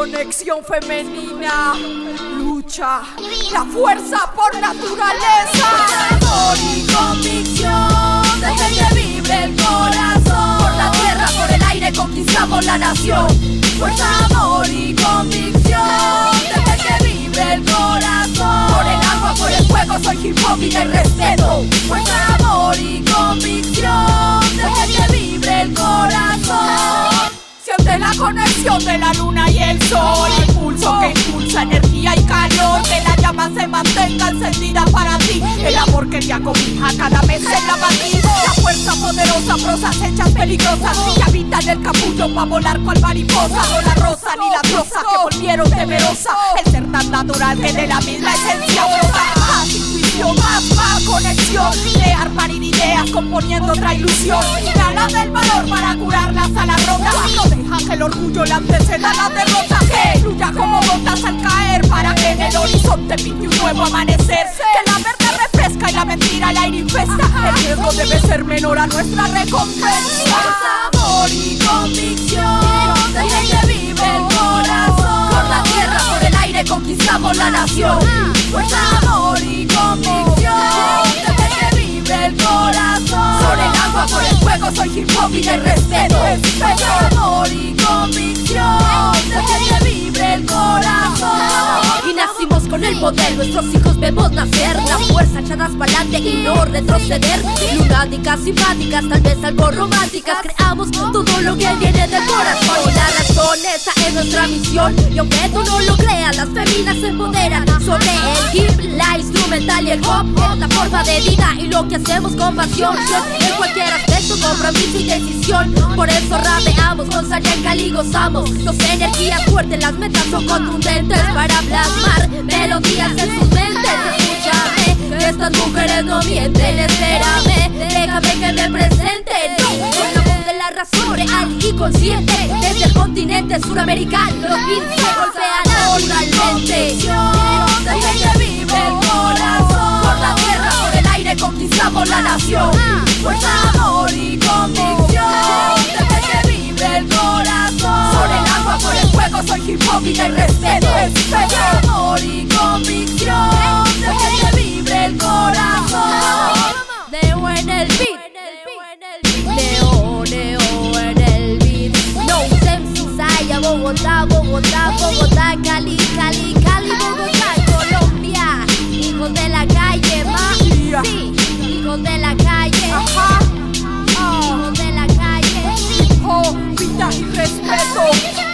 Conexión femenina, lucha, la fuerza por naturaleza. Amor y convicción, desde que vibre el corazón. Por la tierra, por el aire conquistamos la nación. Fuerza, amor y convicción, desde que vibre el corazón. Por el agua, por el fuego, soy hip hop y de respeto. Fuerza, amor y convicción, desde que vibre el corazón. Siente la conexión de la luna y el sol, el pulso que impulsa energía y calor. Que la llama se mantenga encendida para ti, el amor que te acobija cada vez en la matriz. La fuerza poderosa, prosas hechas peligrosas que habitan el capullo pa' volar cual mariposa. No la rosa ni la diosa que volvieron temerosa, el ser tan natural que de la misma esencia brota. Más intuición, más conexión, de armar ideas componiendo otra ilusión. Gana del valor para curarlas a la ronda. No deja que el orgullo le anteceda a la derrota. Que fluya como gotas al caer para que en el horizonte pinte un nuevo amanecer. Que la verdad refresca y la mentira el aire infesta. El riesgo debe ser menor a nuestra recompensa. Fuerza, amor y convicción, desde que vive el corazón. Por la tierra, por el aire conquistamos la nación. Fuerza, amor y convicción, desde que vive el corazón. Por el agua, por el fuego, soy hip hop y de respeto. Fuerza, amor y convicción, desde que vibre el corazón. Y nacimos con el poder, nuestros hijos vemos nacer. La fuerza echadas pa'lante y no retroceder. Lunáticas, simpáticas, tal vez algo románticas. Creamos todo lo que viene del corazón. La razón, esa es nuestra misión. Y aunque tú no lo creas, las feminas se empoderan sobre el hip, la instrumental y el pop. Es la forma de vida y lo que hacemos con pasión. En cualquier aspecto, compromiso y decisión. Por eso rapeamos, con Sayanka y gozamos. Dos energías fuertes, las metas son contundentes para plasmar melodías en sus mentes. Escúchame, que estas mujeres no mienten. Espérame, déjame que me presente. No, con la voz de la razón real y consciente. Desde el continente suramericano, los beats se golpean naturalmente. Desde que vive el corazón. Por la tierra, por el aire conquistamos la nación. Fuerza, amor y convicción, desde que vive el corazón. Por el agua, por el fuego, soy hip hop y de respeto. Fuerza, amor y convicción, desde que vibre el corazón. Neo en el beat, Neo en el beat. No Sem Saya, Bogotá, Cali, Bogotá, Colombia. Hijos de la calle, ma. Sí, hijos de la calle. Hijos de la calle. Oh, vida y respeto.